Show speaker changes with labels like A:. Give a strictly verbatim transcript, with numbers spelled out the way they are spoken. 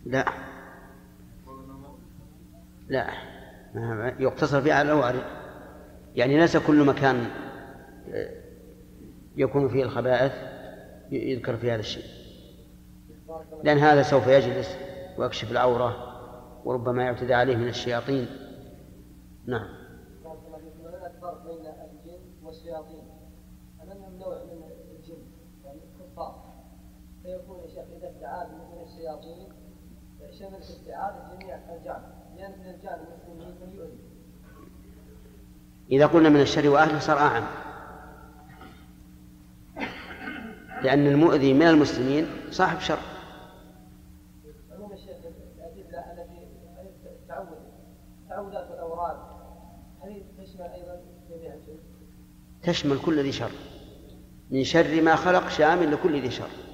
A: لا لا يقتصر فيه على الوارد، يعني ليس كل مكان يكون فيه الخبائث يذكر في هذا الشيء، لأن هذا سوف يجلس ويكشف العورة وربما يعتدى عليه من الشياطين. نعم.
B: الفرق بين الجن والشياطين أنهم نوع من الجن يعني كفار، فيكون يا شيخ إذا ابتعاد من الشياطين شمل ابتعاد جميع الجان، لأن من الجان المسلمين من يؤذي.
A: إذا قلنا من الشر وأهله صار أعم، لأن المؤذي من المسلمين صاحب شر.
B: عموم الشيخ الأدلة التي تعود تعودات الأوراد هل تشمل أيضا جميع الجن؟
A: تشمل كل ذي شر، من شر ما خلق شامل لكل ذي شر.